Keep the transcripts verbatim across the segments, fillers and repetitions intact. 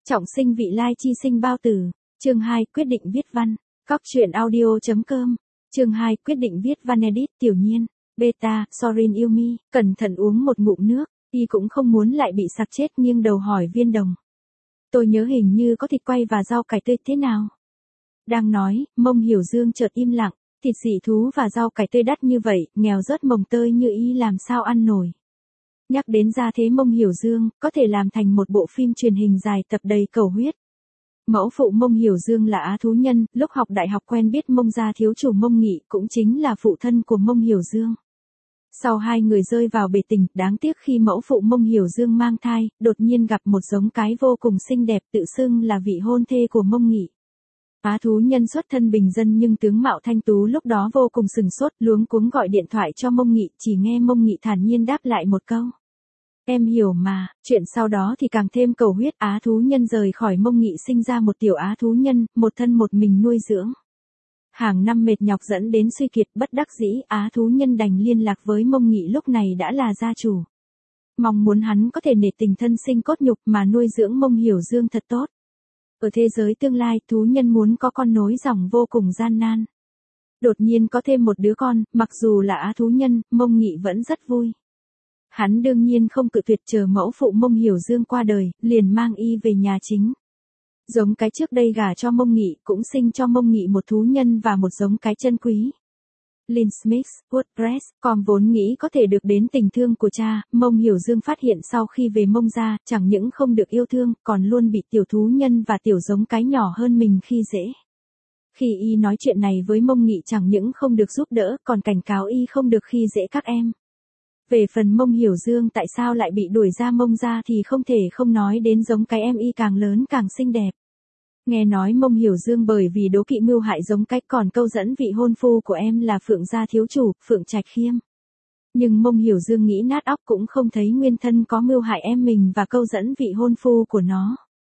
Trọng sinh vị lai chi sinh bao tử. Chương hai, quyết định viết văn. Cóc truyện audio.com. Chương hai, quyết định viết văn edit Tiểu Nhiên. Beta, Sorin Yumi, cẩn thận uống một ngụm nước, y cũng không muốn lại bị sặc chết, nghiêng đầu hỏi Viên Đồng. Tôi nhớ hình như có thịt quay và rau cải tươi thế nào? Đang nói, Mông Hiểu Dương chợt im lặng, thịt dị thú và rau cải tươi đắt như vậy, nghèo rớt mồng tơi như y làm sao ăn nổi. Nhắc đến gia thế Mông Hiểu Dương, có thể làm thành một bộ phim truyền hình dài tập đầy cầu huyết. Mẫu phụ Mông Hiểu Dương là Á Thú Nhân, lúc học đại học quen biết Mông gia thiếu chủ Mông Nghị, cũng chính là phụ thân của Mông Hiểu Dương. Sau hai người rơi vào bể tình, đáng tiếc khi mẫu phụ Mông Hiểu Dương mang thai, đột nhiên gặp một giống cái vô cùng xinh đẹp tự xưng là vị hôn thê của Mông Nghị. Á Thú Nhân xuất thân bình dân nhưng tướng mạo thanh tú lúc đó vô cùng sừng sốt, luống cuống gọi điện thoại cho Mông Nghị, chỉ nghe Mông Nghị thản nhiên đáp lại một câu. Em hiểu mà. Chuyện sau đó thì càng thêm cầu huyết. Á Thú Nhân rời khỏi Mông Nghị sinh ra một tiểu Á Thú Nhân, một thân một mình nuôi dưỡng. Hàng năm mệt nhọc dẫn đến suy kiệt, bất đắc dĩ, Á Thú Nhân đành liên lạc với Mông Nghị lúc này đã là gia chủ. Mong muốn hắn có thể nể tình thân sinh cốt nhục mà nuôi dưỡng Mông Hiểu Dương thật tốt. Ở thế giới tương lai, Thú Nhân muốn có con nối dòng vô cùng gian nan. Đột nhiên có thêm một đứa con, mặc dù là Á Thú Nhân, Mông Nghị vẫn rất vui. Hắn đương nhiên không cự tuyệt, chờ mẫu phụ Mông Hiểu Dương qua đời, liền mang y về nhà chính. Giống cái trước đây gả cho Mông Nghị, cũng sinh cho Mông Nghị một thú nhân và một giống cái chân quý. Lynn Smith, WordPress, com vốn nghĩ có thể được đến tình thương của cha, Mông Hiểu Dương phát hiện sau khi về Mông gia, chẳng những không được yêu thương, còn luôn bị tiểu thú nhân và tiểu giống cái nhỏ hơn mình khi dễ. Khi y nói chuyện này với Mông Nghị chẳng những không được giúp đỡ, còn cảnh cáo y không được khi dễ các em. Về phần Mông Hiểu Dương tại sao lại bị đuổi ra Mông gia thì không thể không nói đến giống cái em y càng lớn càng xinh đẹp. Nghe nói Mông Hiểu Dương bởi vì đố kỵ mưu hại giống cách còn câu dẫn vị hôn phu của em là Phượng gia thiếu chủ, Phượng Trạch Khiêm. Nhưng Mông Hiểu Dương nghĩ nát óc cũng không thấy nguyên thân có mưu hại em mình và câu dẫn vị hôn phu của nó.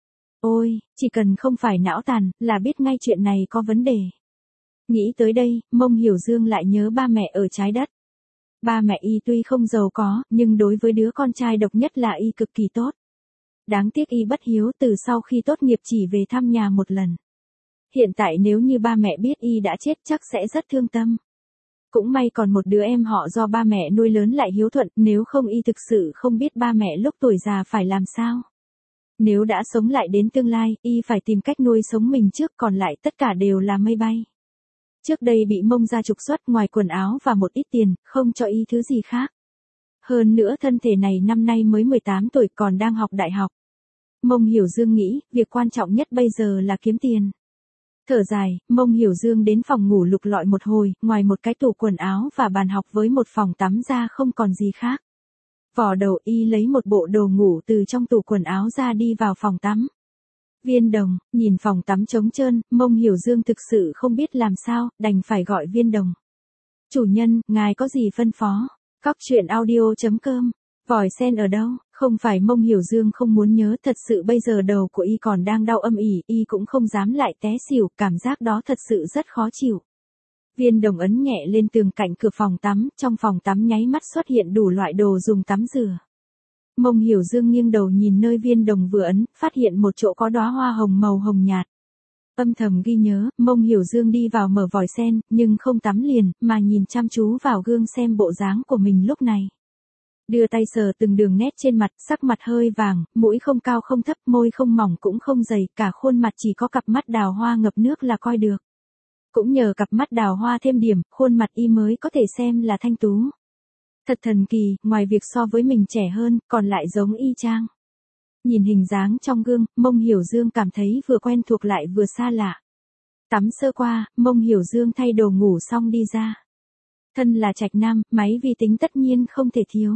Ôi, chỉ cần không phải não tàn, là biết ngay chuyện này có vấn đề. Nghĩ tới đây, Mông Hiểu Dương lại nhớ ba mẹ ở trái đất. Ba mẹ y tuy không giàu có, nhưng đối với đứa con trai độc nhất là y cực kỳ tốt. Đáng tiếc y bất hiếu, từ sau khi tốt nghiệp chỉ về thăm nhà một lần. Hiện tại nếu như ba mẹ biết y đã chết chắc sẽ rất thương tâm. Cũng may còn một đứa em họ do ba mẹ nuôi lớn lại hiếu thuận, nếu không y thực sự không biết ba mẹ lúc tuổi già phải làm sao. Nếu đã sống lại đến tương lai, y phải tìm cách nuôi sống mình trước, còn lại tất cả đều là mây bay. Trước đây bị Mông gia trục xuất, ngoài quần áo và một ít tiền, không cho y thứ gì khác. Hơn nữa thân thể này năm nay mới mười tám tuổi còn đang học đại học. Mông Hiểu Dương nghĩ, việc quan trọng nhất bây giờ là kiếm tiền. Thở dài, Mông Hiểu Dương đến phòng ngủ lục lọi một hồi, ngoài một cái tủ quần áo và bàn học với một phòng tắm ra không còn gì khác. Vò đầu y lấy một bộ đồ ngủ từ trong tủ quần áo ra đi vào phòng tắm. Viên Đồng, nhìn phòng tắm trống trơn, Mông Hiểu Dương thực sự không biết làm sao, đành phải gọi Viên Đồng. Chủ nhân, ngài có gì phân phó? Cóc truyện audio.com. Vòi sen ở đâu? Không phải Mông Hiểu Dương không muốn nhớ, thật sự bây giờ đầu của y còn đang đau âm ỉ, y cũng không dám lại té xỉu, cảm giác đó thật sự rất khó chịu. Viên Đồng ấn nhẹ lên tường cạnh cửa phòng tắm, trong phòng tắm nháy mắt xuất hiện đủ loại đồ dùng tắm rửa. Mông Hiểu Dương nghiêng đầu nhìn nơi Viên Đồng vừa ấn, phát hiện một chỗ có đóa hoa hồng màu hồng nhạt. Âm thầm ghi nhớ, Mông Hiểu Dương đi vào mở vòi sen, nhưng không tắm liền, mà nhìn chăm chú vào gương xem bộ dáng của mình lúc này. Đưa tay sờ từng đường nét trên mặt, sắc mặt hơi vàng, mũi không cao không thấp, môi không mỏng cũng không dày, cả khuôn mặt chỉ có cặp mắt đào hoa ngập nước là coi được. Cũng nhờ cặp mắt đào hoa thêm điểm, khuôn mặt y mới có thể xem là thanh tú. Thật thần kỳ, ngoài việc so với mình trẻ hơn, còn lại giống y chang. Nhìn hình dáng trong gương, Mông Hiểu Dương cảm thấy vừa quen thuộc lại vừa xa lạ. Tắm sơ qua, Mông Hiểu Dương thay đồ ngủ xong đi ra. Thân là trạch nam, máy vi tính tất nhiên không thể thiếu.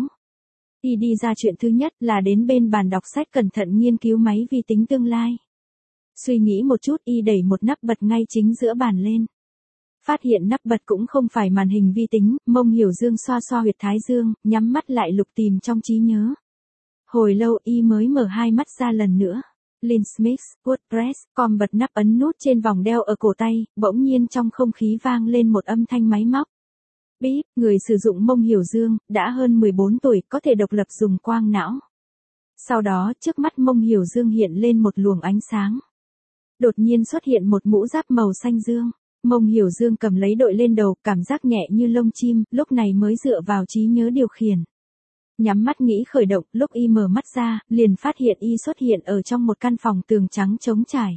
Y đi ra chuyện thứ nhất là đến bên bàn đọc sách cẩn thận nghiên cứu máy vi tính tương lai. Suy nghĩ một chút y đẩy một nắp bật ngay chính giữa bàn lên. Phát hiện nắp bật cũng không phải màn hình vi tính, Mông Hiểu Dương xoa xoa huyệt thái dương, nhắm mắt lại lục tìm trong trí nhớ. Hồi lâu y mới mở hai mắt ra lần nữa. Lynn Smith, WordPress, com bật nắp ấn nút trên vòng đeo ở cổ tay, bỗng nhiên trong không khí vang lên một âm thanh máy móc. Bíp, người sử dụng Mông Hiểu Dương, đã hơn mười bốn tuổi, có thể độc lập dùng quang não. Sau đó trước mắt Mông Hiểu Dương hiện lên một luồng ánh sáng. Đột nhiên xuất hiện một mũ giáp màu xanh dương. Mông Hiểu Dương cầm lấy đội lên đầu, cảm giác nhẹ như lông chim, lúc này mới dựa vào trí nhớ điều khiển. Nhắm mắt nghĩ khởi động, lúc y mở mắt ra, liền phát hiện y xuất hiện ở trong một căn phòng tường trắng trống trải.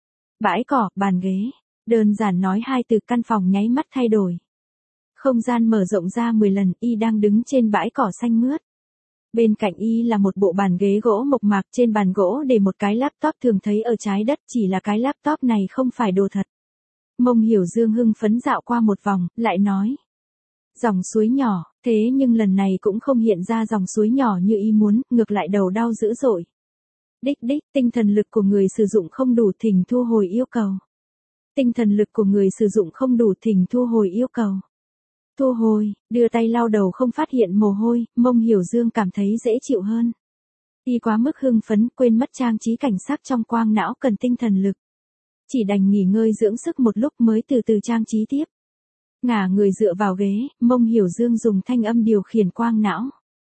Bãi cỏ, bàn ghế. Đơn giản nói hai từ, căn phòng nháy mắt thay đổi. Không gian mở rộng ra mười lần, y đang đứng trên bãi cỏ xanh mướt. Bên cạnh y là một bộ bàn ghế gỗ mộc mạc, trên bàn gỗ để một cái laptop thường thấy ở trái đất, chỉ là cái laptop này không phải đồ thật. Mông Hiểu Dương hưng phấn dạo qua một vòng, lại nói. Dòng suối nhỏ, thế nhưng lần này cũng không hiện ra dòng suối nhỏ như y muốn, ngược lại đầu đau dữ dội. Đích đích, tinh thần lực của người sử dụng không đủ, thỉnh thu hồi yêu cầu. Tinh thần lực của người sử dụng không đủ, thỉnh thu hồi yêu cầu. Thu hồi, đưa tay lau đầu không phát hiện mồ hôi, Mông Hiểu Dương cảm thấy dễ chịu hơn. Y quá mức hưng phấn, quên mất trang trí cảnh sắc trong quang não cần tinh thần lực. Chỉ đành nghỉ ngơi dưỡng sức một lúc mới từ từ trang trí tiếp. Ngả người dựa vào ghế, Mông Hiểu Dương dùng thanh âm điều khiển quang não.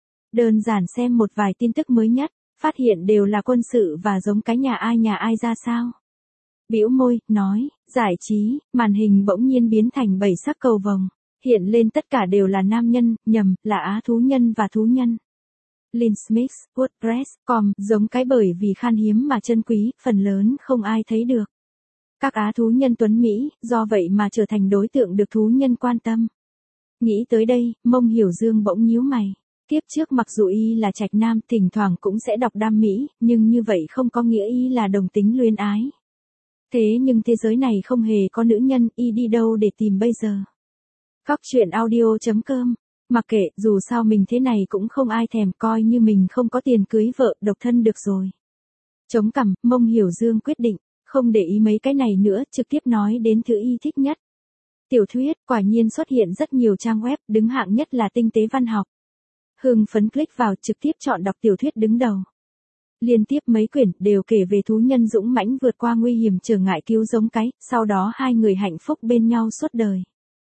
Đơn giản xem một vài tin tức mới nhất, phát hiện đều là quân sự và giống cái nhà ai nhà ai ra sao. Bĩu môi, nói, giải trí, màn hình bỗng nhiên biến thành bảy sắc cầu vồng. Hiện lên tất cả đều là nam nhân, nhầm, là á thú nhân và thú nhân. Linsmith, WordPress, com, giống cái bởi vì khan hiếm mà chân quý, phần lớn không ai thấy được. Các á thú nhân tuấn Mỹ, do vậy mà trở thành đối tượng được thú nhân quan tâm. Nghĩ tới đây, Mông Hiểu Dương bỗng nhíu mày. Kiếp trước mặc dù y là trạch nam, thỉnh thoảng cũng sẽ đọc đam mỹ, nhưng như vậy không có nghĩa y là đồng tính luyến ái. Thế nhưng thế giới này không hề có nữ nhân, y đi đâu để tìm bây giờ? Góc truyện audio chấm com. Mặc kệ, dù sao mình thế này cũng không ai thèm, coi như mình không có tiền cưới vợ, độc thân được rồi. Chống cằm, Mông Hiểu Dương quyết định, không để ý mấy cái này nữa, trực tiếp nói đến thứ y thích nhất. Tiểu thuyết, quả nhiên xuất hiện rất nhiều trang web, đứng hạng nhất là tinh tế văn học. Hưng phấn click vào, trực tiếp chọn đọc tiểu thuyết đứng đầu. Liên tiếp mấy quyển, đều kể về thú nhân dũng mãnh vượt qua nguy hiểm trở ngại cứu giống cái, sau đó hai người hạnh phúc bên nhau suốt đời.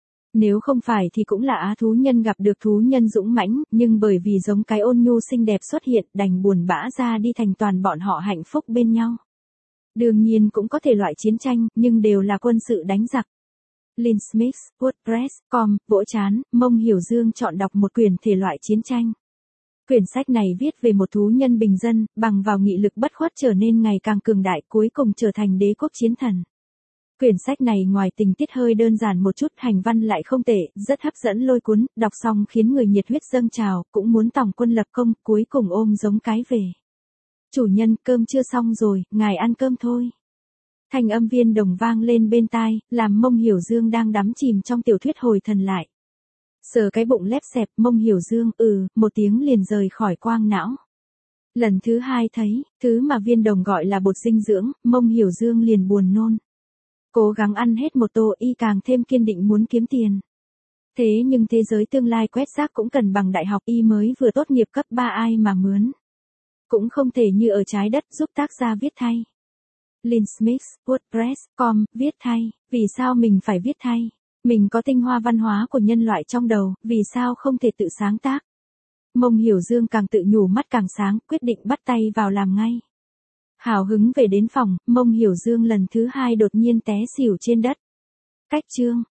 Nếu không phải thì cũng là á thú nhân gặp được thú nhân dũng mãnh, nhưng bởi vì giống cái ôn nhu xinh đẹp xuất hiện, đành buồn bã ra đi, thành toàn bọn họ hạnh phúc bên nhau. Đương nhiên cũng có thể loại chiến tranh, nhưng đều là quân sự đánh giặc. Linsmith, WordPress, com, vỗ chán, Mông Hiểu Dương chọn đọc một quyển thể loại chiến tranh. Quyển sách này viết về một thú nhân bình dân, bằng vào nghị lực bất khuất trở nên ngày càng cường đại, cuối cùng trở thành đế quốc chiến thần. Quyển sách này ngoài tình tiết hơi đơn giản một chút, hành văn lại không tệ, rất hấp dẫn lôi cuốn, đọc xong khiến người nhiệt huyết dâng trào, cũng muốn tòng quân lập công, cuối cùng ôm giống cái về. Chủ nhân, cơm chưa xong rồi, ngài ăn cơm thôi. Thanh âm Viên Đồng vang lên bên tai, làm Mông Hiểu Dương đang đắm chìm trong tiểu thuyết hồi thần lại. Sờ cái bụng lép xẹp, Mông Hiểu Dương, ừ, một tiếng liền rời khỏi quang não. Lần thứ hai thấy, thứ mà Viên Đồng gọi là bột dinh dưỡng, Mông Hiểu Dương liền buồn nôn. Cố gắng ăn hết một tô, y càng thêm kiên định muốn kiếm tiền. Thế nhưng thế giới tương lai quét rác cũng cần bằng đại học, y mới vừa tốt nghiệp cấp ba ai mà mướn. Cũng không thể như ở trái đất giúp tác gia viết thay. Linsmith, WordPress, com, viết thay, vì sao mình phải viết thay? Mình có tinh hoa văn hóa của nhân loại trong đầu, vì sao không thể tự sáng tác? Mông Hiểu Dương càng tự nhủ mắt càng sáng, quyết định bắt tay vào làm ngay. Hào hứng về đến phòng, Mông Hiểu Dương lần thứ hai đột nhiên té xỉu trên đất. Cách chương.